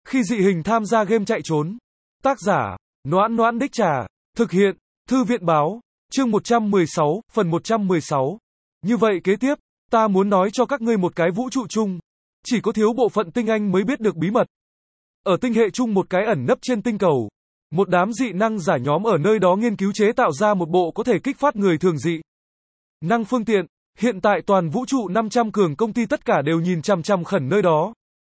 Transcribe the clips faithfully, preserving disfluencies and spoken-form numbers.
Khi dị hình tham gia game chạy trốn. Tác giả, Noãn Noãn Đích Trà. Thực hiện, Thư viện Báo. Chương một trăm mười sáu, phần một trăm mười sáu. Như vậy kế tiếp, ta muốn nói cho các ngươi một cái vũ trụ chung. Chỉ có thiếu bộ phận tinh anh mới biết được bí mật. Ở tinh hệ chung một cái ẩn nấp trên tinh cầu. Một đám dị năng giả nhóm ở nơi đó nghiên cứu chế tạo ra một bộ có thể kích phát người thường dị năng phương tiện. Hiện tại toàn vũ trụ năm trăm cường công ty tất cả đều nhìn chằm chằm khẩn nơi đó.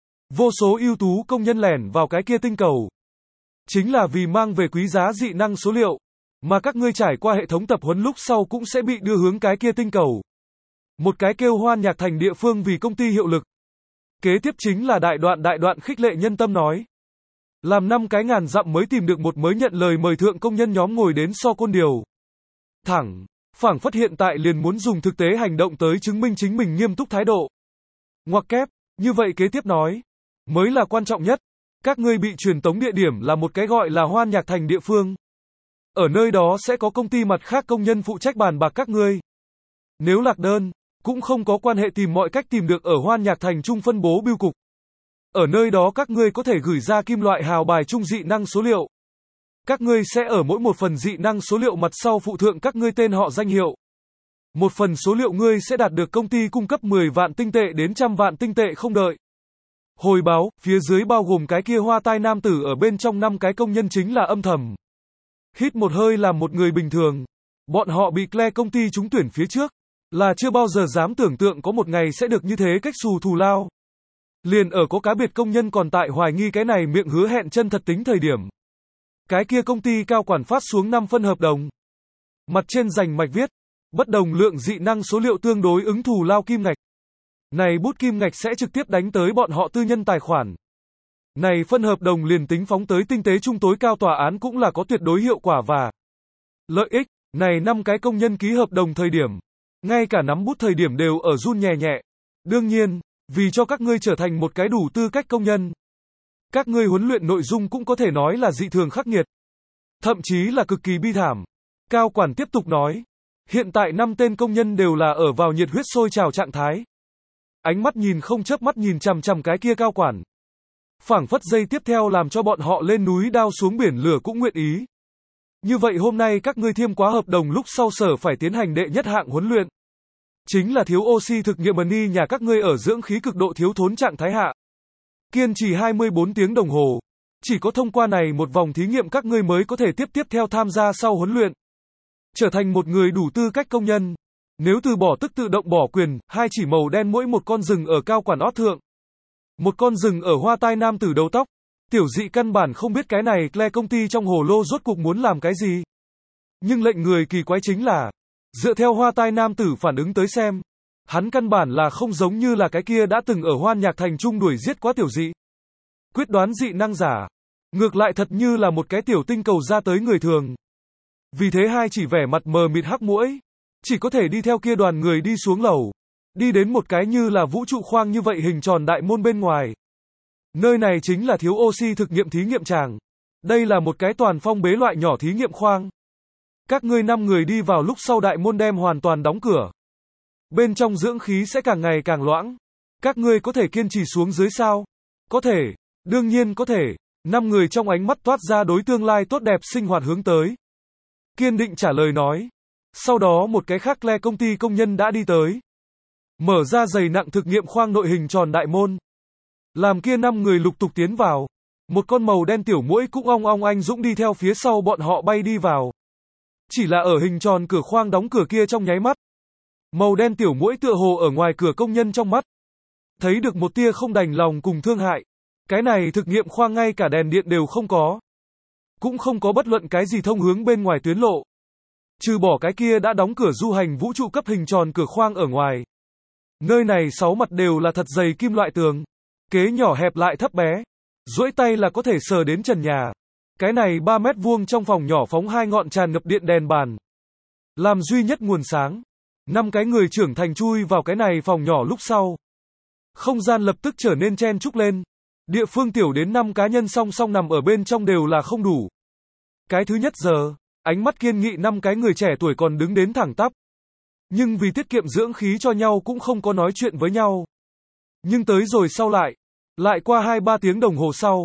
Vô số ưu tú công nhân lẻn vào cái kia tinh cầu. Chính là vì mang về quý giá dị năng số liệu, mà các ngươi trải qua hệ thống tập huấn lúc sau cũng sẽ bị đưa hướng cái kia tinh cầu. Một cái kêu Hoan Nhạc Thành địa phương vì công ty hiệu lực. Kế tiếp chính là đại đoạn đại đoạn khích lệ nhân tâm nói. Làm năm cái ngàn dặm mới tìm được một mới nhận lời mời thượng công nhân nhóm ngồi đến so côn điều. Thẳng, phảng phất hiện tại liền muốn dùng thực tế hành động tới chứng minh chính mình nghiêm túc thái độ. Ngoặc kép, như vậy kế tiếp nói. Mới là quan trọng nhất. Các ngươi bị truyền tống địa điểm là một cái gọi là Hoan Nhạc Thành địa phương. Ở nơi đó sẽ có công ty mặt khác công nhân phụ trách bàn bạc các ngươi. Nếu lạc đơn, cũng không có quan hệ tìm mọi cách tìm được ở Hoan Nhạc Thành trung phân bố bưu cục. Ở nơi đó các ngươi có thể gửi ra kim loại hào bài trung dị năng số liệu. Các ngươi sẽ ở mỗi một phần dị năng số liệu mặt sau phụ thượng các ngươi tên họ danh hiệu. Một phần số liệu ngươi sẽ đạt được công ty cung cấp mười vạn tinh tệ đến trăm vạn tinh tệ không đợi. Hồi báo, phía dưới bao gồm cái kia hoa tai nam tử ở bên trong năm cái công nhân chính là âm thầm. Hít một hơi làm một người bình thường. Bọn họ bị Claire công ty trúng tuyển phía trước. Là chưa bao giờ dám tưởng tượng có một ngày sẽ được như thế cách xù thù lao. Liền ở có cá biệt công nhân còn tại hoài nghi cái này miệng hứa hẹn chân thật tính thời điểm. Cái kia công ty cao quản phát xuống năm phân hợp đồng. Mặt trên rành mạch viết. Bất đồng lượng dị năng số liệu tương đối ứng thù lao kim ngạch. Này bút kim ngạch sẽ trực tiếp đánh tới bọn họ tư nhân tài khoản. Này phân hợp đồng liền tính phóng tới tinh tế trung tối cao tòa án cũng là có tuyệt đối hiệu quả và lợi ích. Này năm cái công nhân ký hợp đồng thời điểm. Ngay cả nắm bút thời điểm đều ở run nhẹ nhẹ. Đương nhiên, vì cho các ngươi trở thành một cái đủ tư cách công nhân. Các ngươi huấn luyện nội dung cũng có thể nói là dị thường khắc nghiệt. Thậm chí là cực kỳ bi thảm. Cao quản tiếp tục nói. Hiện tại năm tên công nhân đều là ở vào nhiệt huyết sôi trào trạng thái. Ánh mắt nhìn không chớp mắt nhìn chằm chằm cái kia cao quản. Phảng phất giây tiếp theo làm cho bọn họ lên núi đao xuống biển lửa cũng nguyện ý. Như vậy hôm nay các ngươi thiêm quá hợp đồng lúc sau sở phải tiến hành đệ nhất hạng huấn luyện. Chính là thiếu oxy thực nghiệm ni nhà các ngươi ở dưỡng khí cực độ thiếu thốn trạng thái hạ. Kiên trì hai mươi bốn tiếng đồng hồ. Chỉ có thông qua này một vòng thí nghiệm các ngươi mới có thể tiếp tiếp theo tham gia sau huấn luyện. Trở thành một người đủ tư cách công nhân. Nếu từ bỏ tức tự động bỏ quyền, hai chỉ màu đen mỗi một con rừng ở cao quản ót thượng. Một con rừng ở hoa tai nam tử đầu tóc. Tiểu dị căn bản không biết cái này Claire công ty trong hồ lô rốt cuộc muốn làm cái gì. Nhưng lệnh người kỳ quái chính là, dựa theo hoa tai nam tử phản ứng tới xem, hắn căn bản là không giống như là cái kia đã từng ở Hoan Nhạc Thành trung đuổi giết quá tiểu dị. Quyết đoán dị năng giả. Ngược lại thật như là một cái tiểu tinh cầu ra tới người thường. Vì thế hai chỉ vẻ mặt mờ mịt hắc muỗi. Chỉ có thể đi theo kia đoàn người đi xuống lầu. Đi đến một cái như là vũ trụ khoang như vậy hình tròn đại môn bên ngoài. Nơi này chính là thiếu oxy thực nghiệm thí nghiệm tràng. Đây là một cái toàn phong bế loại nhỏ thí nghiệm khoang. Các ngươi năm người đi vào lúc sau đại môn đem hoàn toàn đóng cửa. Bên trong dưỡng khí sẽ càng ngày càng loãng. Các ngươi có thể kiên trì xuống dưới sao? Có thể. Đương nhiên có thể. Năm người trong ánh mắt toát ra đối tương lai tốt đẹp sinh hoạt hướng tới. Kiên định trả lời nói. Sau đó một cái khác Claire công ty công nhân đã đi tới. Mở ra dày nặng thực nghiệm khoang nội hình tròn đại môn. Làm kia năm người lục tục tiến vào. Một con màu đen tiểu muỗi cũng ong ong anh dũng đi theo phía sau bọn họ bay đi vào. Chỉ là ở hình tròn cửa khoang đóng cửa kia trong nháy mắt. Màu đen tiểu muỗi tựa hồ ở ngoài cửa công nhân trong mắt. Thấy được một tia không đành lòng cùng thương hại. Cái này thực nghiệm khoang ngay cả đèn điện đều không có. Cũng không có bất luận cái gì thông hướng bên ngoài tuyến lộ. Trừ bỏ cái kia đã đóng cửa du hành vũ trụ cấp hình tròn cửa khoang ở ngoài. Nơi này sáu mặt đều là thật dày kim loại tường. Kế nhỏ hẹp lại thấp bé. Duỗi tay là có thể sờ đến trần nhà. Cái này ba mét vuông trong phòng nhỏ phóng hai ngọn tràn ngập điện đèn bàn. Làm duy nhất nguồn sáng. Năm cái người trưởng thành chui vào cái này phòng nhỏ lúc sau. Không gian lập tức trở nên chen chúc lên. Địa phương tiểu đến năm cá nhân song song nằm ở bên trong đều là không đủ. Cái thứ nhất giờ, ánh mắt kiên nghị năm cái người trẻ tuổi còn đứng đến thẳng tắp. Nhưng vì tiết kiệm dưỡng khí cho nhau cũng không có nói chuyện với nhau. Nhưng tới rồi sau lại, lại qua hai ba tiếng đồng hồ sau,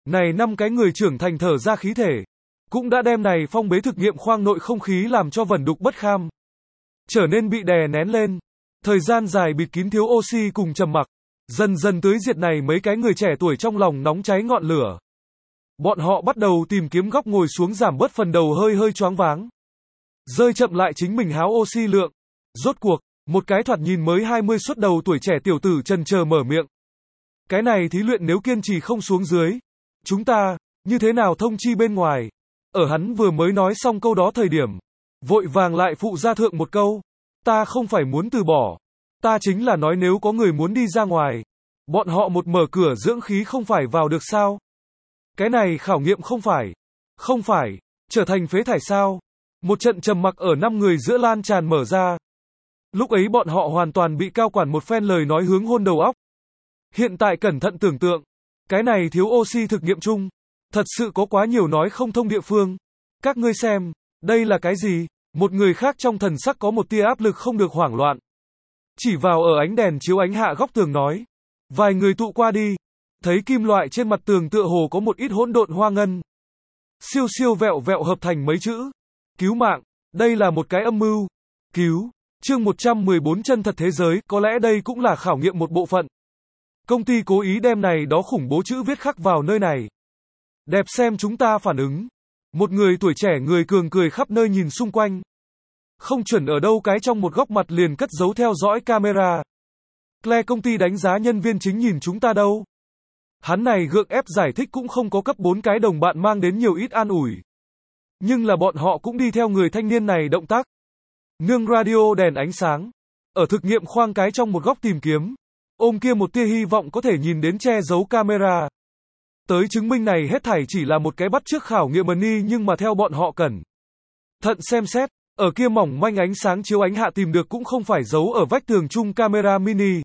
Này năm cái người trưởng thành thở ra khí thể. Cũng đã đem này phong bế thực nghiệm khoang nội không khí làm cho vẩn đục bất kham. Trở nên bị đè nén lên. Thời gian dài bịt kín thiếu oxy cùng trầm mặc. Dần dần tưới diệt này mấy cái người trẻ tuổi trong lòng nóng cháy ngọn lửa. Bọn họ bắt đầu tìm kiếm góc ngồi xuống giảm bớt phần đầu hơi hơi choáng váng. Rơi chậm lại chính mình háo oxy lượng. Rốt cuộc, một cái thoạt nhìn mới hai mươi xuất đầu tuổi trẻ tiểu tử chần chờ mở miệng. Cái này thí luyện nếu kiên trì không xuống dưới. Chúng ta, như thế nào thông chi bên ngoài? Ở hắn vừa mới nói xong câu đó thời điểm. Vội vàng lại phụ ra thượng một câu. Ta không phải muốn từ bỏ. Ta chính là nói nếu có người muốn đi ra ngoài. Bọn họ một mở cửa dưỡng khí không phải vào được sao? Cái này khảo nghiệm không phải. Không phải. Trở thành phế thải sao? Một trận trầm mặc ở năm người giữa lan tràn mở ra. Lúc ấy bọn họ hoàn toàn bị cao quản một phen lời nói hướng hôn đầu óc. Hiện tại cẩn thận tưởng tượng. Cái này thiếu oxy thực nghiệm chung. Thật sự có quá nhiều nói không thông địa phương. Các ngươi xem. Đây là cái gì? Một người khác trong thần sắc có một tia áp lực không được hoảng loạn. Chỉ vào ở ánh đèn chiếu ánh hạ góc tường nói. Vài người tụ qua đi. Thấy kim loại trên mặt tường tựa hồ có một ít hỗn độn hoa ngân. Siêu siêu vẹo vẹo hợp thành mấy chữ. Cứu mạng. Đây là một cái âm mưu. Cứu. Chương một trăm mười bốn chân thật thế giới. Có lẽ đây cũng là khảo nghiệm một bộ phận. Công ty cố ý đem này đó khủng bố chữ viết khắc vào nơi này. Đẹp xem chúng ta phản ứng. Một người tuổi trẻ người cường cười khắp nơi nhìn xung quanh. Không chuẩn ở đâu cái trong một góc mặt liền cất giấu theo dõi camera. Claire công ty đánh giá nhân viên chính nhìn chúng ta đâu. Hắn này gượng ép giải thích cũng không có cấp bốn cái đồng bạn mang đến nhiều ít an ủi. Nhưng là bọn họ cũng đi theo người thanh niên này động tác. Nương radio đèn ánh sáng. Ở thực nghiệm khoang cái trong một góc tìm kiếm. Ôm kia một tia hy vọng có thể nhìn đến che giấu camera. Tới chứng minh này hết thảy chỉ là một cái bắt chước khảo nghiệm money nhưng mà theo bọn họ cần. Thận xem xét. Ở kia mỏng manh ánh sáng chiếu ánh hạ tìm được cũng không phải giấu ở vách tường chung camera mini.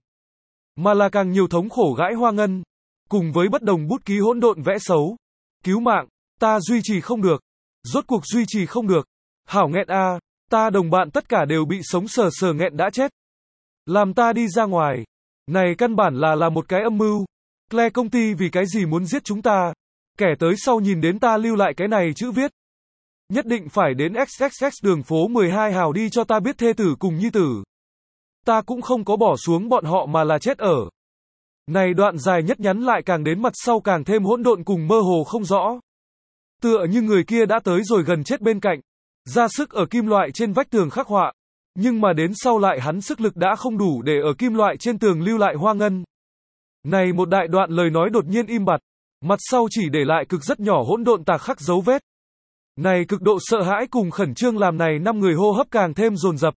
Mà là càng nhiều thống khổ gãi hoa ngân. Cùng với bất đồng bút ký hỗn độn vẽ xấu. Cứu mạng. Ta duy trì không được. Rốt cuộc duy trì không được. Hảo nghẹn a. Ta đồng bạn tất cả đều bị sống sờ sờ nghẹn đã chết. Làm ta đi ra ngoài. Này căn bản là là một cái âm mưu. Claire công ty vì cái gì muốn giết chúng ta. Kẻ tới sau nhìn đến ta lưu lại cái này chữ viết. Nhất định phải đến ích ích ích đường phố mười hai hào đi cho ta biết thê tử cùng nhi tử. Ta cũng không có bỏ xuống bọn họ mà là chết ở. Này đoạn dài nhất nhắn lại càng đến mặt sau càng thêm hỗn độn cùng mơ hồ không rõ. Tựa như người kia đã tới rồi gần chết bên cạnh. Ra sức ở kim loại trên vách tường khắc họa. Nhưng mà đến sau lại hắn sức lực đã không đủ để ở kim loại trên tường lưu lại hoa ngân. Này một đại đoạn lời nói đột nhiên im bặt. Mặt sau chỉ để lại cực rất nhỏ hỗn độn tạc khắc dấu vết. Này cực độ sợ hãi cùng khẩn trương làm này năm người hô hấp càng thêm dồn dập.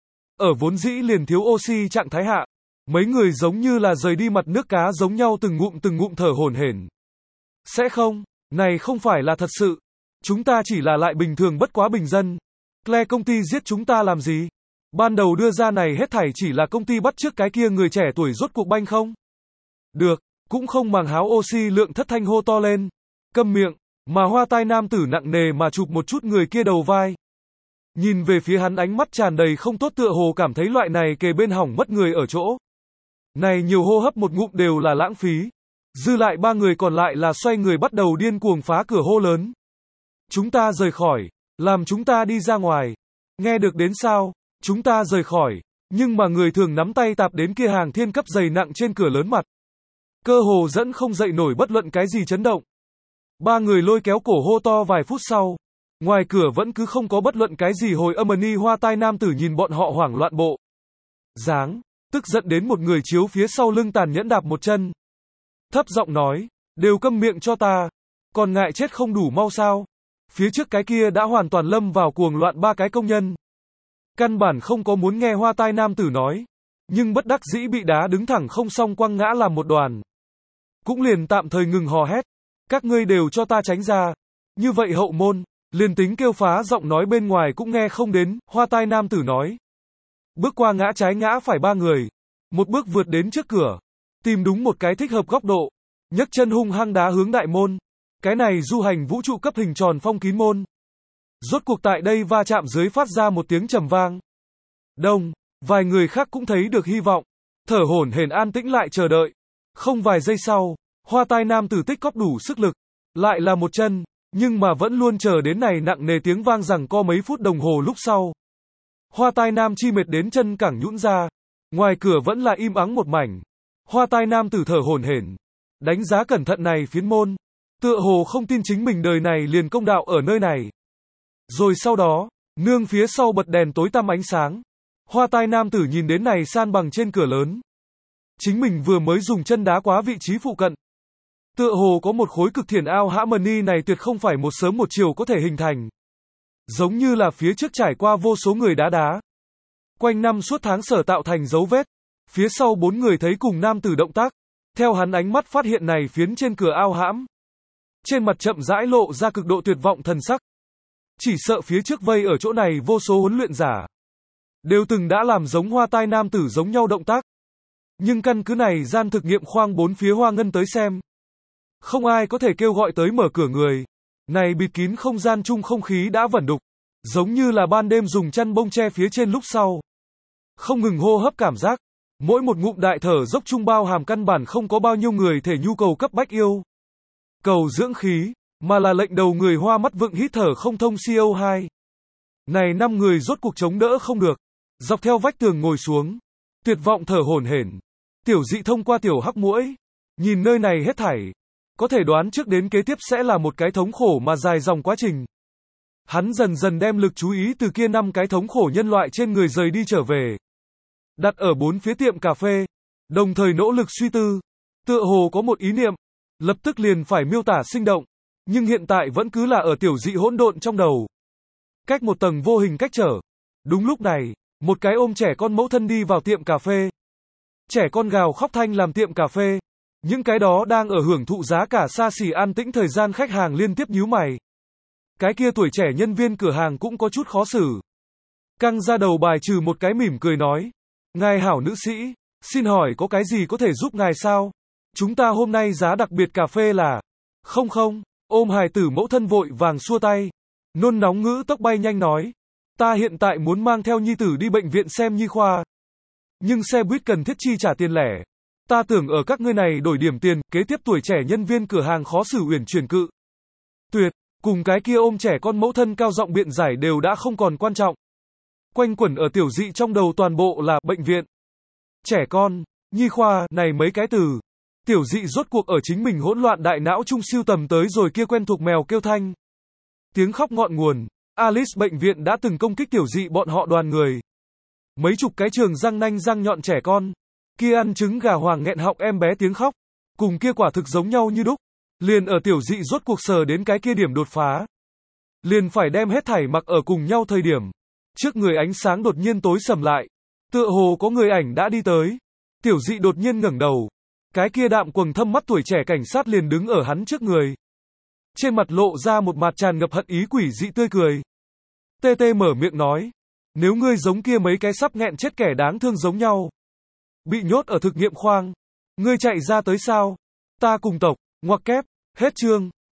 Ở vốn dĩ liền thiếu oxy trạng thái hạ. Mấy người giống như là rời đi mặt nước cá giống nhau từng ngụm từng ngụm thở hổn hển. Sẽ không, này không phải là thật sự. Chúng ta chỉ là lại bình thường bất quá bình dân. Claire công ty giết chúng ta làm gì? Ban đầu đưa ra này hết thảy chỉ là công ty bắt chước cái kia người trẻ tuổi rốt cuộc banh không? Được, cũng không màng háo oxy lượng thất thanh hô to lên. Câm miệng, mà hoa tai nam tử nặng nề mà chụp một chút người kia đầu vai. Nhìn về phía hắn ánh mắt tràn đầy không tốt tựa hồ cảm thấy loại này kề bên hỏng mất người ở chỗ. Này nhiều hô hấp một ngụm đều là lãng phí. Dư lại ba người còn lại là xoay người bắt đầu điên cuồng phá cửa hô lớn. Chúng ta rời khỏi, làm chúng ta đi ra ngoài. Nghe được đến sao? Chúng ta rời khỏi. Nhưng mà người thường nắm tay tạp đến kia hàng thiên cấp dày nặng trên cửa lớn mặt. Cơ hồ dẫn không dậy nổi bất luận cái gì chấn động. Ba người lôi kéo cổ hô to vài phút sau. Ngoài cửa vẫn cứ không có bất luận cái gì hồi âm ni hoa tai nam tử nhìn bọn họ hoảng loạn bộ. Dáng, tức giận đến một người chiếu phía sau lưng tàn nhẫn đạp một chân. Thấp giọng nói, đều câm miệng cho ta. Còn ngại chết không đủ mau sao? Phía trước cái kia đã hoàn toàn lâm vào cuồng loạn ba cái công nhân. Căn bản không có muốn nghe hoa tai nam tử nói. Nhưng bất đắc dĩ bị đá đứng thẳng không xong quăng ngã làm một đoàn. Cũng liền tạm thời ngừng hò hét. Các ngươi đều cho ta tránh ra. Như vậy hậu môn, liền tính kêu phá giọng nói bên ngoài cũng nghe không đến, hoa tai nam tử nói. Bước qua ngã trái ngã phải ba người. Một bước vượt đến trước cửa. Tìm đúng một cái thích hợp góc độ. Nhấc chân hung hăng đá hướng đại môn. Cái này du hành vũ trụ cấp hình tròn phong kín môn. Rốt cuộc tại đây va chạm dưới phát ra một tiếng trầm vang. Đông, vài người khác cũng thấy được hy vọng. Thở hổn hển an tĩnh lại chờ đợi. Không vài giây sau, hoa tai nam tử tích cóp đủ sức lực. Lại là một chân, nhưng mà vẫn luôn chờ đến này nặng nề tiếng vang rằng co mấy phút đồng hồ lúc sau. Hoa tai nam chi mệt đến chân cẳng nhũn ra. Ngoài cửa vẫn là im ắng một mảnh. Hoa tai nam tử thở hổn hển. Đánh giá cẩn thận này phiến môn. Tựa hồ không tin chính mình đời này liền công đạo ở nơi này. Rồi sau đó, nương phía sau bật đèn tối tăm ánh sáng. Hoa tai nam tử nhìn đến này san bằng trên cửa lớn. Chính mình vừa mới dùng chân đá quá vị trí phụ cận. Tựa hồ có một khối cực thiền ao Harmony này tuyệt không phải một sớm một chiều có thể hình thành. Giống như là phía trước trải qua vô số người đá đá. Quanh năm suốt tháng sở tạo thành dấu vết. Phía sau bốn người thấy cùng nam tử động tác. Theo hắn ánh mắt phát hiện này phiến trên cửa ao hãm. Trên mặt chậm rãi lộ ra cực độ tuyệt vọng thần sắc. Chỉ sợ phía trước vây ở chỗ này vô số huấn luyện giả. Đều từng đã làm giống hoa tai nam tử giống nhau động tác. Nhưng căn cứ này gian thực nghiệm khoang bốn phía hoa ngân tới xem. Không ai có thể kêu gọi tới mở cửa người. Này bịt kín không gian chung không khí đã vẩn đục. Giống như là ban đêm dùng chăn bông che phía trên lúc sau. Không ngừng hô hấp cảm giác. Mỗi một ngụm đại thở dốc chung bao hàm căn bản không có bao nhiêu người thể nhu cầu cấp bách yêu. Cầu dưỡng khí, mà là lệnh đầu người hoa mắt vựng hít thở không thông xê o hai. Này năm người rốt cuộc chống đỡ không được. Dọc theo vách tường ngồi xuống. Tuyệt vọng thở hổn hển. Tiểu dị thông qua tiểu hắc muỗi. Nhìn nơi này hết thảy. Có thể đoán trước đến kế tiếp sẽ là một cái thống khổ mà dài dòng quá trình. Hắn dần dần đem lực chú ý từ kia năm cái thống khổ nhân loại trên người rời đi trở về. Đặt ở bốn phía tiệm cà phê. Đồng thời nỗ lực suy tư. Tựa hồ có một ý niệm. Lập tức liền phải miêu tả sinh động. Nhưng hiện tại vẫn cứ là ở tiểu dị hỗn độn trong đầu. Cách một tầng vô hình cách trở. Đúng lúc này, một cái ôm trẻ con mẫu thân đi vào tiệm cà phê. Trẻ con gào khóc thanh làm tiệm cà phê. Những cái đó đang ở hưởng thụ giá cả xa xỉ an tĩnh thời gian khách hàng liên tiếp nhíu mày. Cái kia tuổi trẻ nhân viên cửa hàng cũng có chút khó xử. Căng ra đầu bài trừ một cái mỉm cười nói. Ngài hảo nữ sĩ, xin hỏi có cái gì có thể giúp ngài sao? Chúng ta hôm nay giá đặc biệt cà phê là... Không không, ôm hài tử mẫu thân vội vàng xua tay. Nôn nóng ngữ tốc bay nhanh nói. Ta hiện tại muốn mang theo nhi tử đi bệnh viện xem nhi khoa. Nhưng xe buýt cần thiết chi trả tiền lẻ. Ta tưởng ở các ngươi này đổi điểm tiền, kế tiếp tuổi trẻ nhân viên cửa hàng khó xử uyển chuyển cự. Tuyệt, cùng cái kia ôm trẻ con mẫu thân cao giọng biện giải đều đã không còn quan trọng. Quanh quẩn ở tiểu dị trong đầu toàn bộ là bệnh viện, trẻ con, nhi khoa, này mấy cái từ. Tiểu dị rốt cuộc ở chính mình hỗn loạn đại não trung siêu tầm tới rồi kia quen thuộc mèo kêu thanh. Tiếng khóc ngọn nguồn, Alice bệnh viện đã từng công kích tiểu dị bọn họ đoàn người. Mấy chục cái trường răng nanh răng nhọn trẻ con. Kia ăn trứng gà hoàng nghẹn họng em bé tiếng khóc. Cùng kia quả thực giống nhau như đúc. Liền ở tiểu dị rốt cuộc sờ đến cái kia điểm đột phá. Liền phải đem hết thảy mặc ở cùng nhau thời điểm. Trước người ánh sáng đột nhiên tối sầm lại. Tựa hồ có người ảnh đã đi tới. Tiểu dị đột nhiên ngẩng đầu. Cái kia đạm quầng thâm mắt tuổi trẻ cảnh sát liền đứng ở hắn trước người. Trên mặt lộ ra một mặt tràn ngập hận ý quỷ dị tươi cười. Tê tê mở miệng nói. Nếu ngươi giống kia mấy cái sắp nghẹn chết kẻ đáng thương giống nhau. Bị nhốt ở thực nghiệm khoang. Ngươi chạy ra tới sao? Ta cùng tộc, ngoặc kép, hết chương.